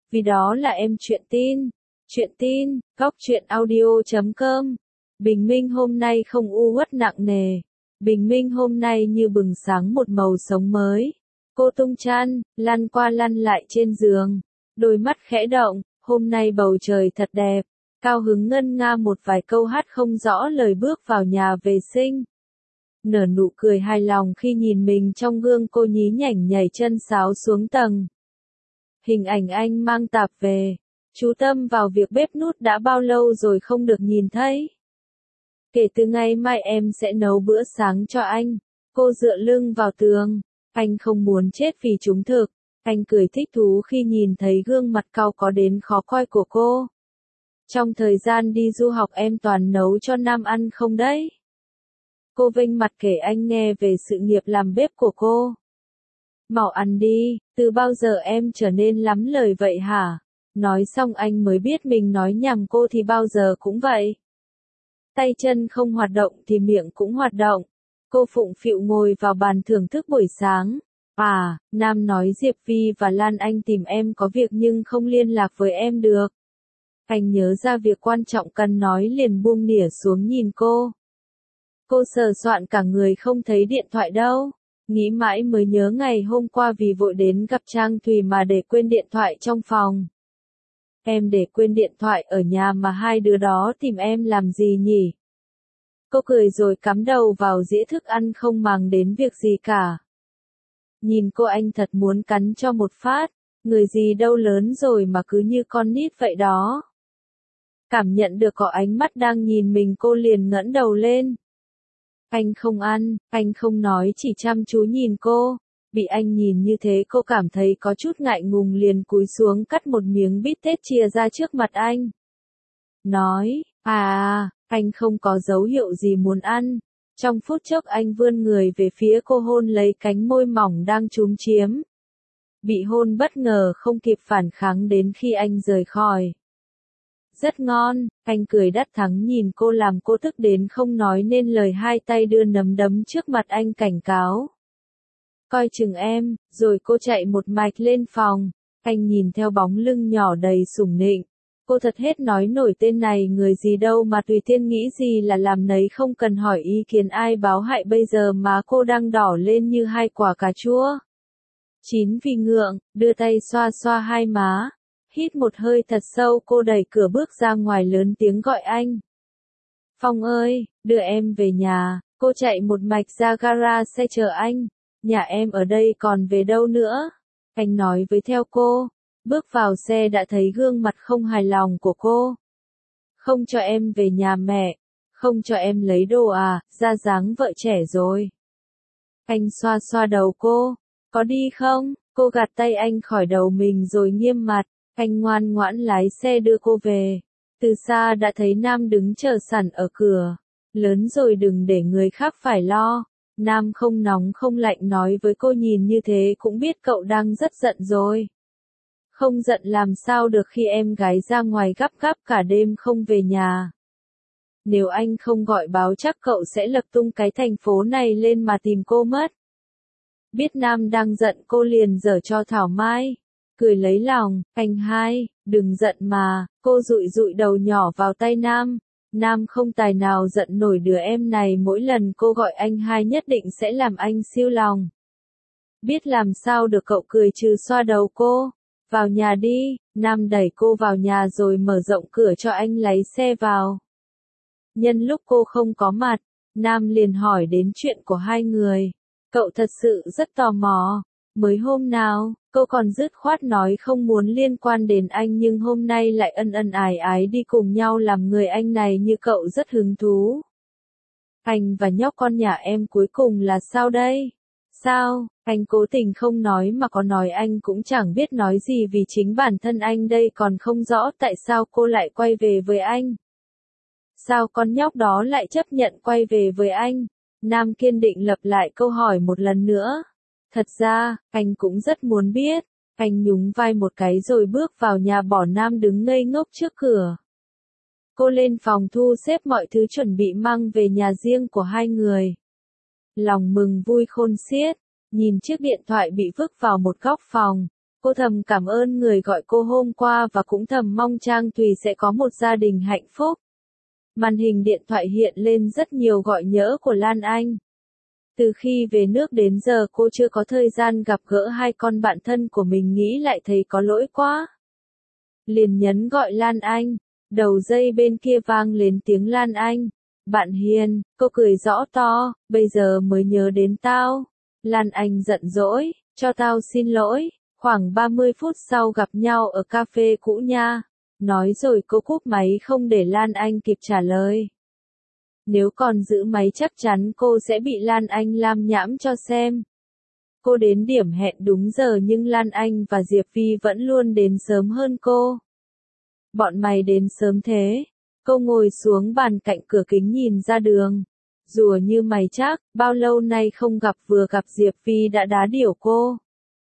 vì đó là em chuyện tin. Chuyện tin, góc chuyện audio.com. Bình minh hôm nay không u uất nặng nề. Bình minh hôm nay như bừng sáng một màu sống mới. Cô tung chăn, lăn qua lăn lại trên giường. Đôi mắt khẽ động, hôm nay bầu trời thật đẹp. Cao hứng ngân nga một vài câu hát không rõ lời bước vào nhà vệ sinh. Nở nụ cười hài lòng khi nhìn mình trong gương, cô nhí nhảnh nhảy chân sáo xuống tầng. Hình ảnh anh mang tạp về. Chú tâm vào việc bếp nút đã bao lâu rồi không được nhìn thấy. Kể từ ngày mai em sẽ nấu bữa sáng cho anh. Cô dựa lưng vào tường. Anh không muốn chết vì trúng thực. Anh cười thích thú khi nhìn thấy gương mặt cau có đến khó coi của cô. Trong thời gian đi du học em toàn nấu cho Nam ăn không đấy? Cô vênh mặt kể anh nghe về sự nghiệp làm bếp của cô. Mau ăn đi, từ bao giờ em trở nên lắm lời vậy hả? Nói xong anh mới biết mình nói nhằng, cô thì bao giờ cũng vậy. Tay chân không hoạt động thì miệng cũng hoạt động. Cô phụng phịu ngồi vào bàn thưởng thức buổi sáng. À, Nam nói Diệp Vi và Lan Anh tìm em có việc nhưng không liên lạc với em được. Anh nhớ ra việc quan trọng cần nói liền buông nỉa xuống nhìn cô. Cô sờ soạn cả người không thấy điện thoại đâu. Nghĩ mãi mới nhớ ngày hôm qua vì vội đến gặp Trang Thùy mà để quên điện thoại trong phòng. Em để quên điện thoại ở nhà mà hai đứa đó tìm em làm gì nhỉ? Cô cười rồi cắm đầu vào dĩa thức ăn không màng đến việc gì cả. Nhìn cô anh thật muốn cắn cho một phát, người gì đâu lớn rồi mà cứ như con nít vậy đó. Cảm nhận được có ánh mắt đang nhìn mình, cô liền ngẩng đầu lên. Anh không ăn, anh không nói, chỉ chăm chú nhìn cô. Bị anh nhìn như thế cô cảm thấy có chút ngại ngùng liền cúi xuống cắt một miếng bít tết chia ra trước mặt anh. Nói, anh không có dấu hiệu gì muốn ăn. Trong phút chốc anh vươn người về phía cô hôn lấy cánh môi mỏng đang chúm chiếm. Bị hôn bất ngờ không kịp phản kháng đến khi anh rời khỏi. Rất ngon, anh cười đắc thắng nhìn cô làm cô tức đến không nói nên lời, hai tay đưa nắm đấm trước mặt anh cảnh cáo. Coi chừng em, rồi cô chạy một mạch lên phòng. Anh nhìn theo bóng lưng nhỏ đầy sủng nịnh. Cô thật hết nói nổi, tên này người gì đâu mà tùy tiên nghĩ gì là làm nấy, không cần hỏi ý kiến ai báo hại. Bây giờ má cô đang đỏ lên như hai quả cà chua. Chín vì ngượng, đưa tay xoa xoa hai má. Hít một hơi thật sâu, cô đẩy cửa bước ra ngoài lớn tiếng gọi anh. Phong ơi, đưa em về nhà. Cô chạy một mạch ra gara xe chờ anh. Nhà em ở đây còn về đâu nữa? Anh nói với theo cô. Bước vào xe đã thấy gương mặt không hài lòng của cô. Không cho em về nhà mẹ. Không cho em lấy đồ à, ra dáng vợ trẻ rồi. Anh xoa xoa đầu cô. Có đi không? Cô gạt tay anh khỏi đầu mình rồi nghiêm mặt. Anh ngoan ngoãn lái xe đưa cô về. Từ xa đã thấy Nam đứng chờ sẵn ở cửa. Lớn rồi đừng để người khác phải lo. Nam không nóng không lạnh nói với cô, nhìn như thế cũng biết cậu đang rất giận rồi. Không giận làm sao được khi em gái ra ngoài gấp gáp cả đêm không về nhà. Nếu anh không gọi báo chắc cậu sẽ lật tung cái thành phố này lên mà tìm cô mất. Biết Nam đang giận cô liền giở cho thảo mai. Cười lấy lòng, anh hai, đừng giận mà. Cô dụi dụi đầu nhỏ vào tay Nam. Nam không tài nào giận nổi đứa em này, mỗi lần cô gọi anh hai nhất định sẽ làm anh siêu lòng. Biết làm sao được, cậu cười trừ xoa đầu cô. Vào nhà đi. Nam đẩy cô vào nhà rồi mở rộng cửa cho anh lấy xe vào. Nhân lúc cô không có mặt, Nam liền hỏi đến chuyện của hai người. Cậu thật sự rất tò mò. Mới hôm nào, cô còn dứt khoát nói không muốn liên quan đến anh, nhưng hôm nay lại ân ân ái ái đi cùng nhau làm người anh này như cậu rất hứng thú. Anh và nhóc con nhà em cuối cùng là sao đây? Sao, anh cố tình không nói mà có nói anh cũng chẳng biết nói gì, vì chính bản thân anh đây còn không rõ tại sao cô lại quay về với anh. Sao con nhóc đó lại chấp nhận quay về với anh? Nam kiên định lặp lại câu hỏi một lần nữa. Thật ra, anh cũng rất muốn biết. Anh nhún vai một cái rồi bước vào nhà bỏ Nam đứng ngây ngốc trước cửa. Cô lên phòng thu xếp mọi thứ chuẩn bị mang về nhà riêng của hai người. Lòng mừng vui khôn xiết, nhìn chiếc điện thoại bị vứt vào một góc phòng. Cô thầm cảm ơn người gọi cô hôm qua và cũng thầm mong Trang Thùy sẽ có một gia đình hạnh phúc. Màn hình điện thoại hiện lên rất nhiều gọi nhỡ của Lan Anh. Từ khi về nước đến giờ cô chưa có thời gian gặp gỡ hai con bạn thân của mình, nghĩ lại thấy có lỗi quá. Liền nhấn gọi Lan Anh. Đầu dây bên kia vang lên tiếng Lan Anh. Bạn Hiền, cô cười rõ to, bây giờ mới nhớ đến tao. Lan Anh giận dỗi, cho tao xin lỗi. Khoảng 30 phút sau gặp nhau ở cà phê cũ nha. Nói rồi cô cúp máy không để Lan Anh kịp trả lời. Nếu còn giữ máy chắc chắn cô sẽ bị Lan Anh lam nhãm cho xem. Cô đến điểm hẹn đúng giờ nhưng Lan Anh và Diệp Vi vẫn luôn đến sớm hơn cô. Bọn mày đến sớm thế. Cô ngồi xuống bàn cạnh cửa kính nhìn ra đường. Rùa như mày chắc, bao lâu nay không gặp, vừa gặp Diệp Vi đã đá điểu cô.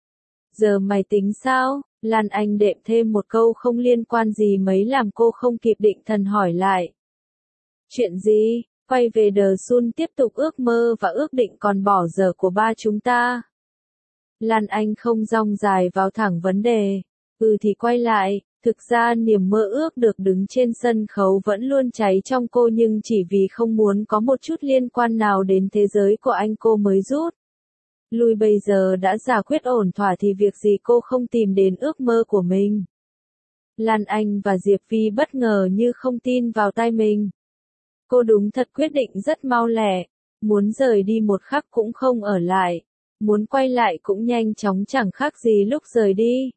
Giờ mày tính sao? Lan Anh đệm thêm một câu không liên quan gì mấy làm cô không kịp định thần hỏi lại. Chuyện gì? Quay về The Sun tiếp tục ước mơ và ước định còn bỏ dở của ba chúng ta. Lan Anh không dong dài vào thẳng vấn đề. Thì quay lại. Thực ra niềm mơ ước được đứng trên sân khấu vẫn luôn cháy trong cô, nhưng chỉ vì không muốn có một chút liên quan nào đến thế giới của anh cô mới rút lui. Bây giờ đã giải quyết ổn thỏa thì việc gì cô không tìm đến ước mơ của mình. Lan Anh và Diệp Vi bất ngờ như không tin vào tai mình. Cô đúng thật quyết định rất mau lẹ. Muốn rời đi một khắc cũng không ở lại. Muốn quay lại cũng nhanh chóng chẳng khác gì lúc rời đi.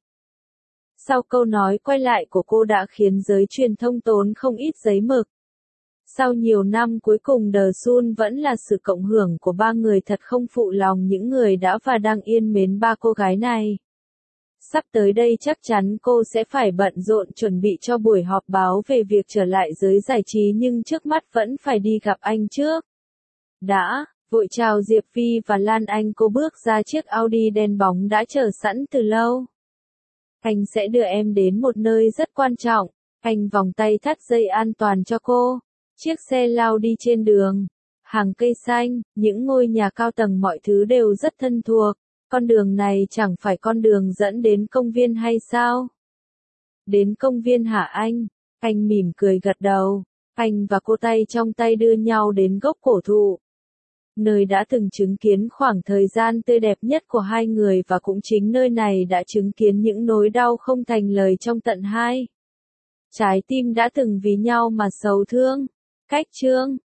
Sau câu nói quay lại của cô đã khiến giới truyền thông tốn không ít giấy mực. Sau nhiều năm cuối cùng The Sun vẫn là sự cộng hưởng của ba người, thật không phụ lòng những người đã và đang yên mến ba cô gái này. Sắp tới đây chắc chắn cô sẽ phải bận rộn chuẩn bị cho buổi họp báo về việc trở lại giới giải trí, nhưng trước mắt vẫn phải đi gặp anh trước. Đã, vội chào Diệp Vi và Lan Anh, cô bước ra chiếc Audi đen bóng đã chờ sẵn từ lâu. Anh sẽ đưa em đến một nơi rất quan trọng. Anh vòng tay thắt dây an toàn cho cô. Chiếc xe lao đi trên đường. Hàng cây xanh, những ngôi nhà cao tầng, mọi thứ đều rất thân thuộc. Con đường này chẳng phải con đường dẫn đến công viên hay sao? Đến công viên hả anh? Anh mỉm cười gật đầu. Anh và cô tay trong tay đưa nhau đến gốc cổ thụ. Nơi đã từng chứng kiến khoảng thời gian tươi đẹp nhất của hai người, và cũng chính nơi này đã chứng kiến những nỗi đau không thành lời trong tận hai trái tim đã từng vì nhau mà sầu thương. Cách chương